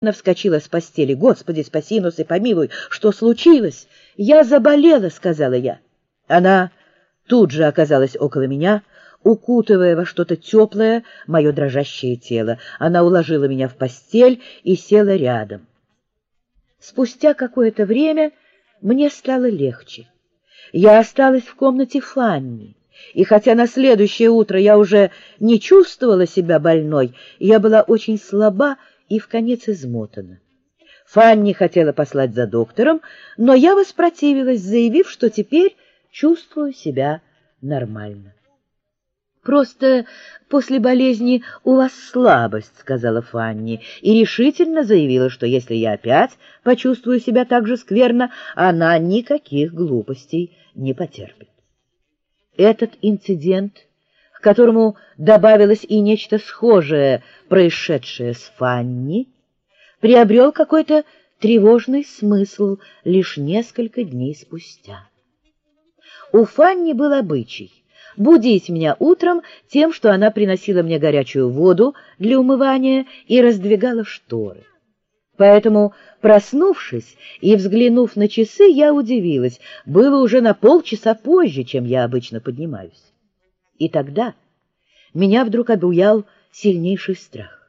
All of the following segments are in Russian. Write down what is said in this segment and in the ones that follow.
Она вскочила с постели. «Господи, спаси нас и помилуй! Что случилось?» «Я заболела», — сказала я. Она тут же оказалась около меня, укутывая во что-то теплое мое дрожащее тело. Она уложила меня в постель и села рядом. Спустя какое-то время мне стало легче. Я осталась в комнате Фанни, и хотя на следующее утро я уже не чувствовала себя больной, я была очень слаба и вконец измотана. Фанни хотела послать за доктором, но я воспротивилась, заявив, что теперь чувствую себя нормально. «Просто после болезни у вас слабость», — сказала Фанни, и решительно заявила, что если я опять почувствую себя так же скверно, она никаких глупостей не потерпит. Этот инцидент, к которому добавилось и нечто схожее, происшедшее с Фанни, приобрел какой-то тревожный смысл лишь несколько дней спустя. У Фанни был обычай будить меня утром тем, что она приносила мне горячую воду для умывания и раздвигала шторы. Поэтому, проснувшись и взглянув на часы, я удивилась. Было уже на полчаса позже, чем я обычно поднимаюсь. И тогда меня вдруг обуял сильнейший страх.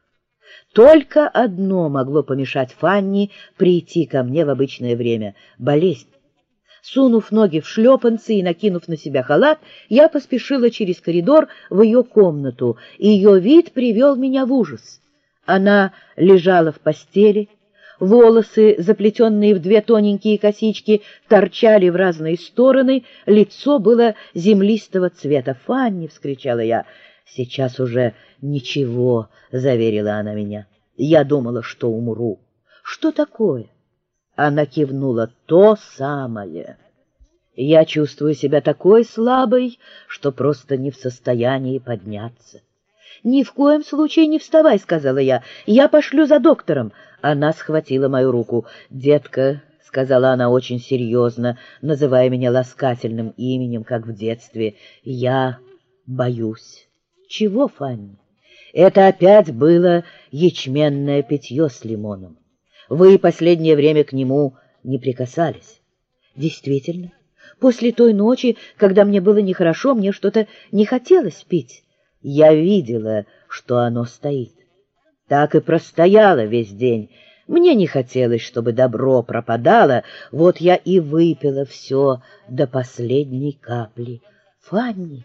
Только одно могло помешать Фанни прийти ко мне в обычное время — болезнь. Сунув ноги в шлепанцы и накинув на себя халат, я поспешила через коридор в ее комнату, и ее вид привел меня в ужас. Она лежала в постели, волосы, заплетенные в две тоненькие косички, торчали в разные стороны, лицо было землистого цвета. «Фанни!» — вскричала я. «Сейчас уже ничего», — заверила она меня. «Я думала, что умру». «Что такое?» Она кивнула. «То самое. Я чувствую себя такой слабой, что просто не в состоянии подняться». «Ни в коем случае не вставай», — сказала я. «Я пошлю за доктором». Она схватила мою руку. «Детка», — сказала она очень серьезно, называя меня ласкательным именем, как в детстве, — «я боюсь». «Чего, Фанни?» «Это опять было ячменное питье с лимоном. Вы последнее время к нему не прикасались». «Действительно, после той ночи, когда мне было нехорошо, мне что-то не хотелось пить. Я видела, что оно стоит. Так и простояло весь день. Мне не хотелось, чтобы добро пропадало, вот я и выпила все до последней капли». «Фанни,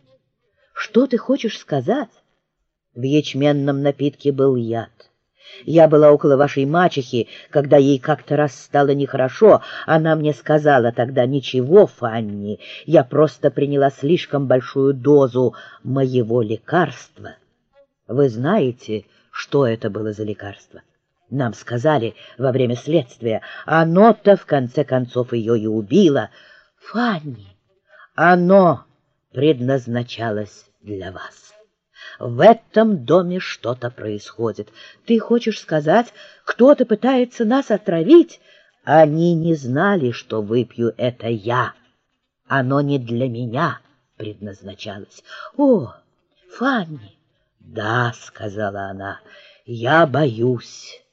что ты хочешь сказать?» «В ячменном напитке был яд. Я была около вашей мачехи, когда ей как-то раз стало нехорошо. Она мне сказала тогда: «Ничего, Фанни, я просто приняла слишком большую дозу моего лекарства». Вы знаете, что это было за лекарство? Нам сказали во время следствия. Оно-то, в конце концов, ее и убило. Фанни, оно предназначалось для вас. В этом доме что-то происходит. Ты хочешь сказать, кто-то пытается нас отравить? Они не знали, что выпью это я. Оно не для меня предназначалось. О, Фанни! Да, сказала она, я боюсь.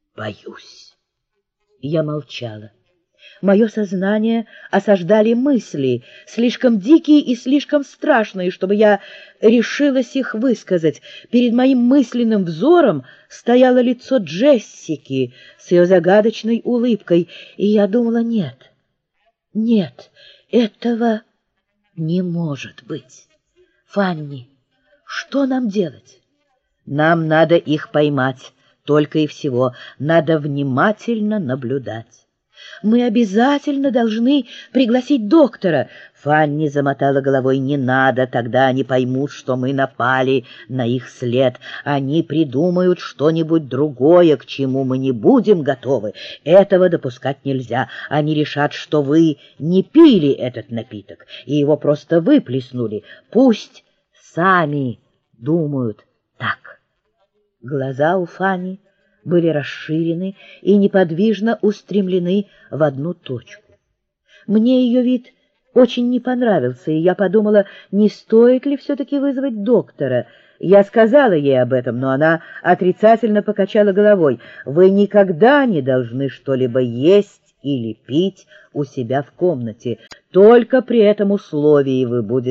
Я молчала. Мое сознание осаждали мысли, слишком дикие и слишком страшные, чтобы я решилась их высказать. Перед моим мысленным взором стояло лицо Джессики с ее загадочной улыбкой, и я думала: нет, этого не может быть. Фанни, что нам делать? Нам надо их поймать, только и всего. Надо внимательно наблюдать. Мы обязательно должны пригласить доктора. Фанни замотала головой. Не надо, тогда они поймут, что мы напали на их след. Они придумают что-нибудь другое, к чему мы не будем готовы. Этого допускать нельзя. Они решат, что вы не пили этот напиток и его просто выплеснули. Пусть сами думают так. Глаза у Фанни были расширены и неподвижно устремлены в одну точку. Мне ее вид очень не понравился, и я подумала, не стоит ли все-таки вызвать доктора. Я сказала ей об этом, но она отрицательно покачала головой. Вы никогда не должны что-либо есть или пить у себя в комнате. Только при этом условии вы будете